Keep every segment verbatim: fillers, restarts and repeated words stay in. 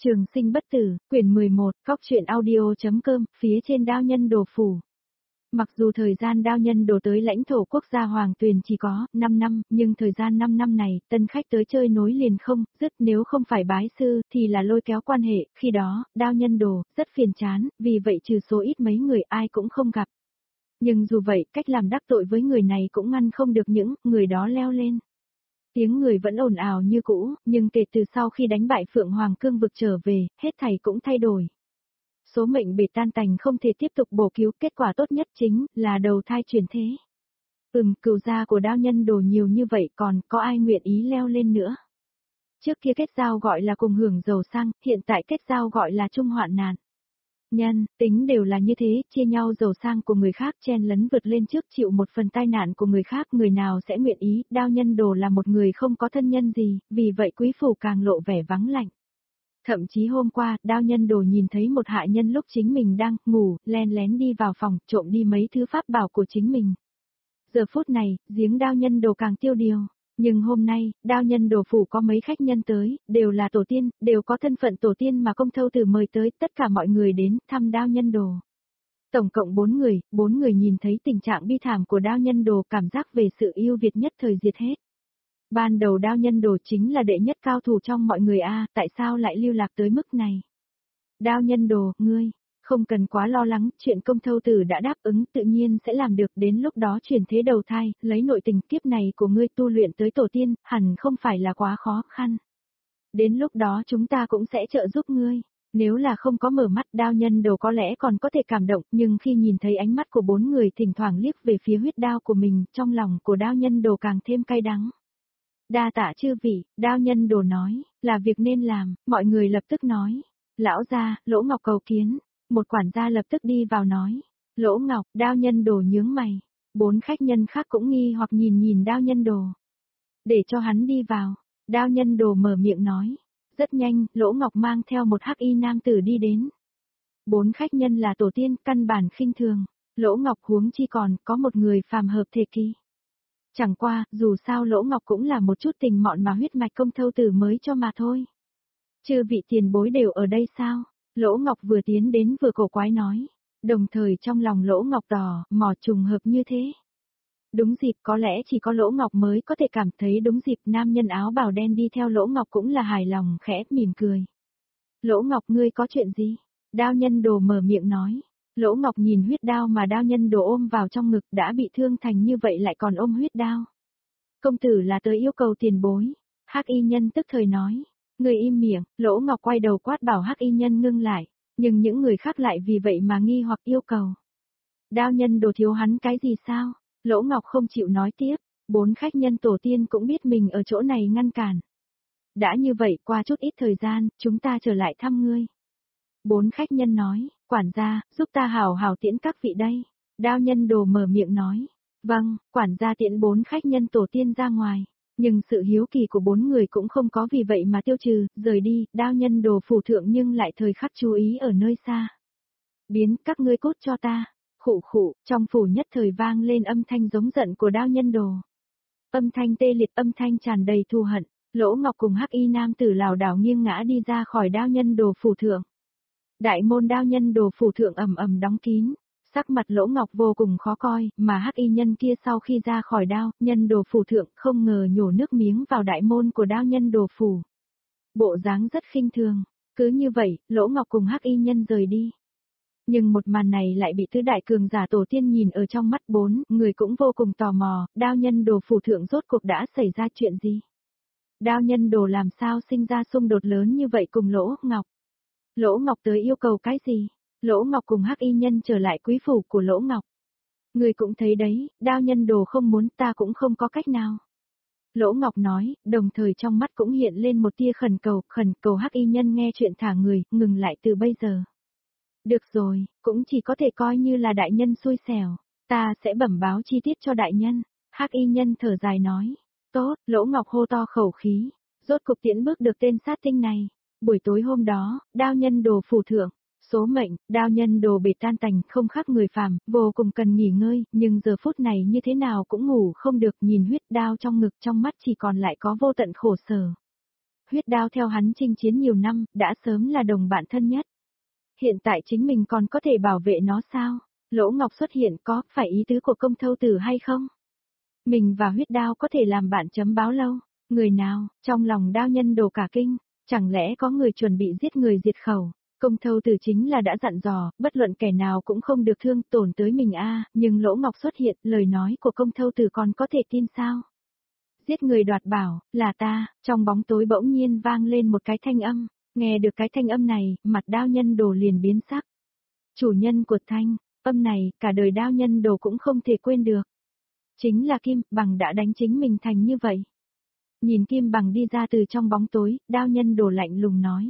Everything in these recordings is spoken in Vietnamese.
Trường sinh bất tử, quyển mười một, cóc truyện audio.com, phía trên đao nhân đồ phủ. Mặc dù thời gian đao nhân đồ tới lãnh thổ quốc gia Hoàng Tuyền chỉ có năm năm, nhưng thời gian năm năm này, tân khách tới chơi nối liền không, dứt nếu không phải bái sư, thì là lôi kéo quan hệ, khi đó, đao nhân đồ, rất phiền chán, vì vậy trừ số ít mấy người ai cũng không gặp. Nhưng dù vậy, cách làm đắc tội với người này cũng ngăn không được những người đó leo lên. Tiếng người vẫn ồn ào như cũ, nhưng kể từ sau khi đánh bại Phượng Hoàng Cương vực trở về, hết thảy cũng thay đổi. Số mệnh bể tan tành không thể tiếp tục bổ cứu, kết quả tốt nhất chính là đầu thai chuyển thế. Ừm, cừu gia của đao nhân đồ nhiều như vậy còn có ai nguyện ý leo lên nữa. Trước kia kết giao gọi là cùng hưởng giàu sang, hiện tại kết giao gọi là chung hoạn nạn. Nhân, tính đều là như thế, chia nhau giàu sang của người khác, chen lấn vượt lên trước chịu một phần tai nạn của người khác, người nào sẽ nguyện ý, đao nhân đồ là một người không có thân nhân gì, vì vậy quý phủ càng lộ vẻ vắng lạnh. Thậm chí hôm qua, đao nhân đồ nhìn thấy một hạ nhân lúc chính mình đang ngủ, len lén đi vào phòng, trộm đi mấy thứ pháp bảo của chính mình. Giờ phút này, giếng đao nhân đồ càng tiêu điều. Nhưng hôm nay, đao nhân đồ phủ có mấy khách nhân tới, đều là tổ tiên, đều có thân phận tổ tiên mà công thâu tử mời tới, tất cả mọi người đến thăm đao nhân đồ. Tổng cộng bốn người, bốn người nhìn thấy tình trạng bi thảm của đao nhân đồ, cảm giác về sự yêu Việt nhất thời diệt hết. Ban đầu đao nhân đồ chính là đệ nhất cao thủ trong mọi người a, tại sao lại lưu lạc tới mức này? Đao nhân đồ, ngươi, không cần quá lo lắng, chuyện công thâu tử đã đáp ứng tự nhiên sẽ làm được, đến lúc đó chuyển thế đầu thai, lấy nội tình kiếp này của ngươi tu luyện tới tổ tiên, hẳn không phải là quá khó khăn. Đến lúc đó chúng ta cũng sẽ trợ giúp ngươi. Nếu là không có mở mắt, đao nhân đồ có lẽ còn có thể cảm động, nhưng khi nhìn thấy ánh mắt của bốn người thỉnh thoảng liếc về phía huyết đao của mình, trong lòng của đao nhân đồ càng thêm cay đắng. Đa tạ chư vị, đao nhân đồ nói, là việc nên làm, mọi người lập tức nói. Lão gia, Lỗ Ngọc cầu kiến. Một quản gia lập tức đi vào nói. Lỗ Ngọc, đao nhân đồ nhướng mày. Bốn khách nhân khác cũng nghi hoặc nhìn nhìn đao nhân đồ. Để cho hắn đi vào. Đao nhân đồ mở miệng nói. Rất nhanh, Lỗ Ngọc mang theo một hắc y nam tử đi đến. Bốn khách nhân là tổ tiên, căn bản khinh thường. Lỗ Ngọc huống chi còn có một người phàm hợp thể kỳ. Chẳng qua, dù sao Lỗ Ngọc cũng là một chút tình mọn mà huyết mạch công thâu tử mới cho mà thôi. Chư vị tiền bối đều ở đây sao? Lỗ Ngọc vừa tiến đến vừa cổ quái nói. Đồng thời trong lòng Lỗ Ngọc tò mò trùng hợp như thế. Đúng dịp, có lẽ chỉ có Lỗ Ngọc mới có thể cảm thấy đúng dịp, nam nhân áo bào đen đi theo Lỗ Ngọc cũng là hài lòng khẽ mỉm cười. Lỗ Ngọc, ngươi có chuyện gì? Đao nhân đồ mở miệng nói. Lỗ Ngọc nhìn huyết đao mà đao nhân đồ ôm vào trong ngực, đã bị thương thành như vậy lại còn ôm huyết đao. Công tử là tới yêu cầu tiền bối. Hắc y nhân tức thời nói. Người im miệng. Lỗ Ngọc quay đầu quát bảo hắc y nhân ngưng lại, nhưng những người khác lại vì vậy mà nghi hoặc yêu cầu. Đao nhân đồ thiếu hắn cái gì sao? Lỗ Ngọc không chịu nói tiếp. Bốn khách nhân tổ tiên cũng biết mình ở chỗ này ngăn cản. Đã như vậy, qua chút ít thời gian, chúng ta trở lại thăm ngươi. Bốn khách nhân nói. Quản gia, giúp ta hảo hảo tiễn các vị đây. Đao nhân đồ mở miệng nói. Vâng, quản gia tiễn bốn khách nhân tổ tiên ra ngoài. Nhưng sự hiếu kỳ của bốn người cũng không có vì vậy mà tiêu trừ, rời đi, đao nhân đồ phủ thượng nhưng lại thời khắc chú ý ở nơi xa. Biến, các ngươi cút cho ta. Khụ khụ, trong phủ nhất thời vang lên âm thanh giống giận của đao nhân đồ. Âm thanh tê liệt, âm thanh tràn đầy thù hận. Lỗ Ngọc cùng hắc y nam tử lảo đảo nghiêng ngã đi ra khỏi đao nhân đồ phủ thượng. Đại môn đao nhân đồ phủ thượng ầm ầm đóng kín, sắc mặt Lỗ Ngọc vô cùng khó coi, mà hắc y nhân kia sau khi ra khỏi đao, nhân đồ phủ thượng không ngờ nhổ nước miếng vào đại môn của đao nhân đồ phủ. Bộ dáng rất khinh thường, cứ như vậy, Lỗ Ngọc cùng hắc y nhân rời đi. Nhưng một màn này lại bị tứ đại cường giả tổ tiên nhìn ở trong mắt bốn, người cũng vô cùng tò mò, đao nhân đồ phủ thượng rốt cuộc đã xảy ra chuyện gì? Đao nhân đồ làm sao sinh ra xung đột lớn như vậy cùng Lỗ Ngọc? Lỗ Ngọc tới yêu cầu cái gì? Lỗ Ngọc cùng hắc y nhân trở lại quý phủ của Lỗ Ngọc. Người cũng thấy đấy, đao nhân đồ không muốn, ta cũng không có cách nào. Lỗ Ngọc nói, đồng thời trong mắt cũng hiện lên một tia khẩn cầu, khẩn cầu hắc y nhân nghe chuyện thả người, ngừng lại từ bây giờ. Được rồi, cũng chỉ có thể coi như là đại nhân xui xẻo, ta sẽ bẩm báo chi tiết cho đại nhân. Hắc y nhân thở dài nói, tốt, Lỗ Ngọc hô to khẩu khí, rốt cục tiễn bước được tên sát tinh này. Buổi tối hôm đó, đao nhân đồ phủ thượng, số mệnh, đao nhân đồ bể tan tành không khác người phàm, vô cùng cần nghỉ ngơi, nhưng giờ phút này như thế nào cũng ngủ không được, nhìn huyết đao trong ngực trong mắt chỉ còn lại có vô tận khổ sở. Huyết đao theo hắn chinh chiến nhiều năm, đã sớm là đồng bạn thân nhất. Hiện tại chính mình còn có thể bảo vệ nó sao? Lỗ Ngọc xuất hiện có phải ý tứ của công thâu tử hay không? Mình và huyết đao có thể làm bạn chấm báo lâu. Người nào, trong lòng đao nhân đồ cả kinh, chẳng lẽ có người chuẩn bị giết người diệt khẩu? Công thâu tử chính là đã dặn dò, bất luận kẻ nào cũng không được thương tổn tới mình a, nhưng Lỗ Ngọc xuất hiện, lời nói của công thâu tử còn có thể tin sao? Giết người đoạt bảo, là ta, trong bóng tối bỗng nhiên vang lên một cái thanh âm, nghe được cái thanh âm này, mặt đao nhân đồ liền biến sắc. Chủ nhân của thanh, âm này, cả đời đao nhân đồ cũng không thể quên được. Chính là Kim Bằng đã đánh chính mình thành như vậy. Nhìn Kim Bằng đi ra từ trong bóng tối, đao nhân đồ lạnh lùng nói.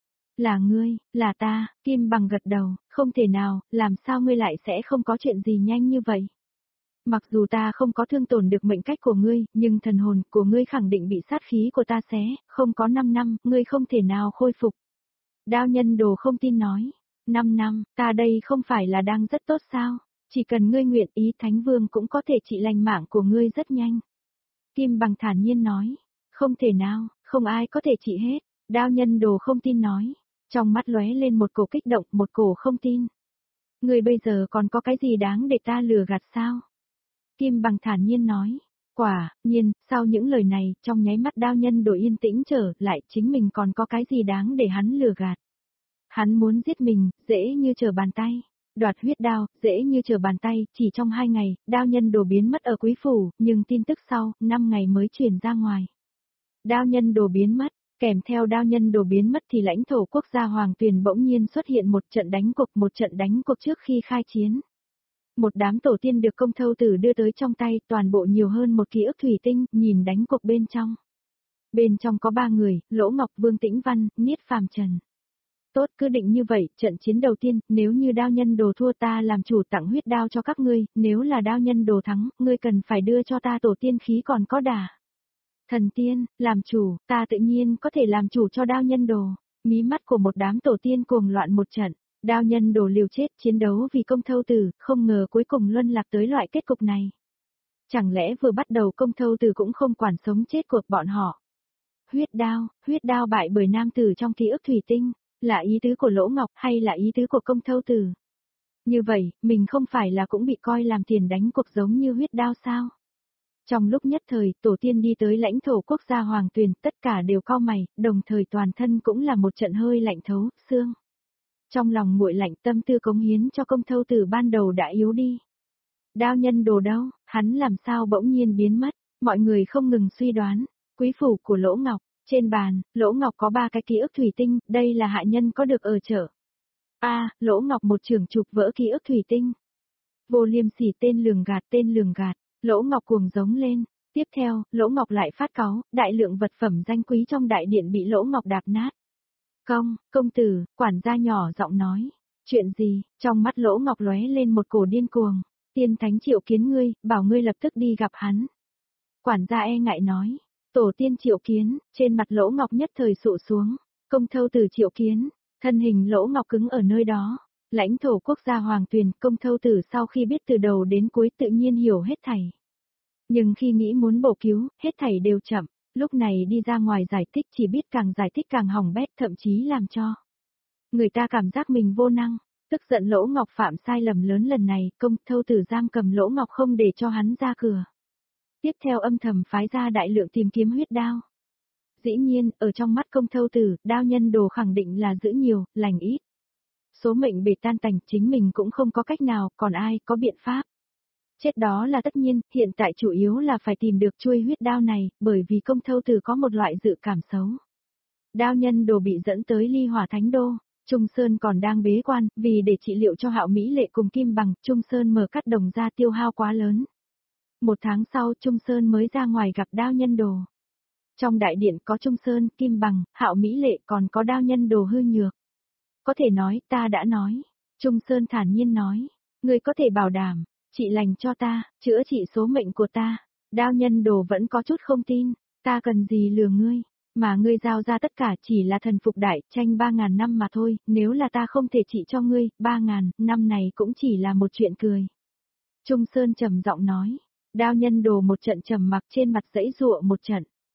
Là ngươi, là ta, Kim Bằng gật đầu, không thể nào, làm sao ngươi lại sẽ không có chuyện gì nhanh như vậy. Mặc dù ta không có thương tổn được mệnh cách của ngươi, nhưng thần hồn của ngươi khẳng định bị sát khí của ta xé, không có năm năm, ngươi không thể nào khôi phục. Đao nhân đồ không tin nói, năm năm, ta đây không phải là đang rất tốt sao, chỉ cần ngươi nguyện ý Thánh Vương cũng có thể trị lành mạng của ngươi rất nhanh. Kim Bằng thản nhiên nói, không thể nào, không ai có thể trị hết, đao nhân đồ không tin nói, trong mắt lóe lên một cổ kích động, một cổ không tin. Ngươi bây giờ còn có cái gì đáng để ta lừa gạt sao? Kim Bằng thản nhiên nói, quả nhiên, sau những lời này, trong nháy mắt đao nhân đồ yên tĩnh trở lại, chính mình còn có cái gì đáng để hắn lừa gạt. Hắn muốn giết mình, dễ như trở bàn tay. Đoạt huyết đao, dễ như trở bàn tay, chỉ trong hai ngày, đao nhân đồ biến mất ở quý phủ, nhưng tin tức sau, năm ngày mới truyền ra ngoài. Đao nhân đồ biến mất, kèm theo đao nhân đồ biến mất thì lãnh thổ quốc gia Hoàng Tuyền bỗng nhiên xuất hiện một trận đánh cuộc, một trận đánh cuộc trước khi khai chiến. Một đám tổ tiên được công thâu tử đưa tới trong tay, toàn bộ nhiều hơn một ký ức thủy tinh, nhìn đánh cuộc bên trong. Bên trong có ba người, Lỗ Ngọc, Vương Tĩnh Văn, Niết Phàm Trần. Tốt, cứ định như vậy, trận chiến đầu tiên, nếu như đao nhân đồ thua ta làm chủ tặng huyết đao cho các ngươi, nếu là đao nhân đồ thắng, ngươi cần phải đưa cho ta tổ tiên khí còn có đà. Thần tiên, làm chủ, ta tự nhiên có thể làm chủ cho đao nhân đồ. Mí mắt của một đám tổ tiên cuồng loạn một trận, đao nhân đồ liều chết chiến đấu vì công thâu tử, không ngờ cuối cùng luân lạc tới loại kết cục này. Chẳng lẽ vừa bắt đầu công thâu tử cũng không quản sống chết của bọn họ. Huyết đao, huyết đao bại bởi nam tử trong ký ức thủy tinh. Là ý tứ của Lỗ Ngọc hay là ý tứ của công thâu tử? Như vậy, mình không phải là cũng bị coi làm tiền đánh cuộc giống như huyết đao sao? Trong lúc nhất thời, tổ tiên đi tới lãnh thổ quốc gia Hoàng Tuyền, tất cả đều cau mày, đồng thời toàn thân cũng là một trận hơi lạnh thấu, xương. Trong lòng nguội lạnh, tâm tư cống hiến cho công thâu tử ban đầu đã yếu đi. Đao nhân đồ đâu, hắn làm sao bỗng nhiên biến mất, mọi người không ngừng suy đoán, quý phủ của Lỗ Ngọc. Trên bàn, Lỗ Ngọc có ba cái ký ức thủy tinh, đây là hạ nhân có được ở chợ. A, à, Lỗ Ngọc một trưởng chụp vỡ ký ức thủy tinh. Vô liêm sỉ, tên lường gạt, tên lường gạt, Lỗ Ngọc cuồng giống lên. Tiếp theo, Lỗ Ngọc lại phát cáu, đại lượng vật phẩm danh quý trong đại điện bị Lỗ Ngọc đạp nát. Công, công tử, quản gia nhỏ giọng nói. Chuyện gì? Trong mắt Lỗ Ngọc lóe lên một cổ điên cuồng. Tiên thánh triệu kiến ngươi, bảo ngươi lập tức đi gặp hắn. Quản gia e ngại nói. Tổ tiên triệu kiến, trên mặt Lỗ Ngọc nhất thời sụ xuống, công thâu tử triệu kiến, thân hình Lỗ Ngọc cứng ở nơi đó, lãnh thổ quốc gia Hoàng Tuyền, công thâu tử sau khi biết từ đầu đến cuối tự nhiên hiểu hết thảy. Nhưng khi nghĩ muốn bổ cứu, hết thảy đều chậm, lúc này đi ra ngoài giải thích chỉ biết càng giải thích càng hỏng bét, thậm chí làm cho người ta cảm giác mình vô năng, tức giận Lỗ Ngọc phạm sai lầm lớn lần này, công thâu tử giam cầm Lỗ Ngọc không để cho hắn ra cửa. Tiếp theo âm thầm phái ra đại lượng tìm kiếm huyết đao. Dĩ nhiên, ở trong mắt công thâu tử, đao nhân đồ khẳng định là giữ nhiều, lành ít. Số mệnh bể tan tành, chính mình cũng không có cách nào, còn ai có biện pháp. Chết đó là tất nhiên, hiện tại chủ yếu là phải tìm được chuôi huyết đao này, bởi vì công thâu tử có một loại dự cảm xấu. Đao nhân đồ bị dẫn tới ly hỏa thánh đô, Trung Sơn còn đang bế quan, vì để trị liệu cho Hạo Mỹ Lệ cùng Kim Bằng, Trung Sơn mở cắt đồng ra tiêu hao quá lớn. Một tháng sau Trung Sơn mới ra ngoài gặp đao nhân đồ. Trong đại điện có Trung Sơn, Kim Bằng, Hạo Mỹ Lệ còn có đao nhân đồ hư nhược. Có thể nói, ta đã nói. Trung Sơn thản nhiên nói. Ngươi có thể bảo đảm, trị lành cho ta, chữa trị số mệnh của ta. Đao nhân đồ vẫn có chút không tin. Ta cần gì lừa ngươi, mà ngươi giao ra tất cả chỉ là thần phục đại tranh ba ngàn năm mà thôi. Nếu là ta không thể trị cho ngươi, ba ngàn năm này cũng chỉ là một chuyện cười. Trung Sơn trầm giọng nói. Đao nhân đồ một trận trầm mặc trên mặt dãy dụa một trận.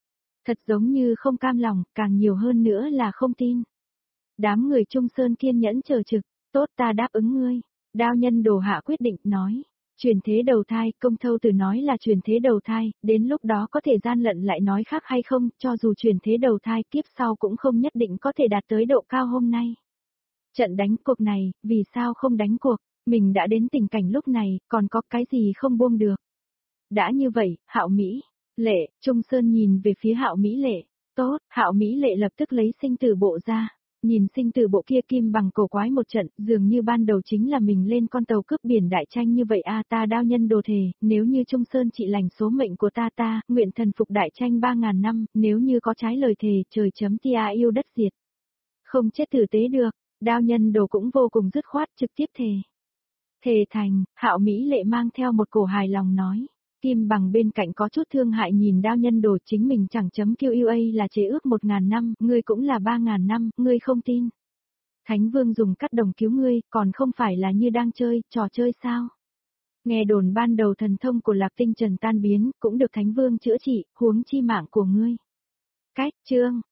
Thật giống như không cam lòng, càng nhiều hơn nữa là không tin. Đám người Trung Sơn kiên nhẫn chờ trực, tốt ta đáp ứng ngươi. Đao nhân đồ hạ quyết định, nói. Chuyển thế đầu thai, công thâu từ nói là chuyển thế đầu thai, đến lúc đó có thể gian lận lại nói khác hay không, cho dù chuyển thế đầu thai kiếp sau cũng không nhất định có thể đạt tới độ cao hôm nay. Trận đánh cuộc này, vì sao không đánh cuộc, mình đã đến tình cảnh lúc này, còn có cái gì không buông được. Đã như vậy, Hạo Mỹ, Lệ, Trung Sơn nhìn về phía Hạo Mỹ Lệ, tốt, Hạo Mỹ Lệ lập tức lấy sinh tử bộ ra. Nhìn sinh tử bộ kia kim bằng cổ quái một trận, dường như ban đầu chính là mình lên con tàu cướp biển đại tranh như vậy a ta đao nhân đồ thề, nếu như Trung Sơn trị lành số mệnh của ta ta, nguyện thần phục đại tranh ba ngàn năm, nếu như có trái lời thề, trời chấm tia yêu đất diệt. Không chết tử tế được, đao nhân đồ cũng vô cùng dứt khoát trực tiếp thề. Thề thành, Hạo Mỹ Lệ mang theo một cổ hài lòng nói. Kim bằng bên cạnh có chút thương hại nhìn đao nhân đồ chính mình chẳng chấm kêu yêu a là chế ước một ngàn năm, ngươi cũng là ba ngàn năm, ngươi không tin. Thánh vương dùng cắt đồng cứu ngươi, còn không phải là như đang chơi, trò chơi sao? Nghe đồn ban đầu thần thông của Lạc Tinh Trần tan biến, cũng được thánh vương chữa trị, huống chi mạng của ngươi. Cách, chương.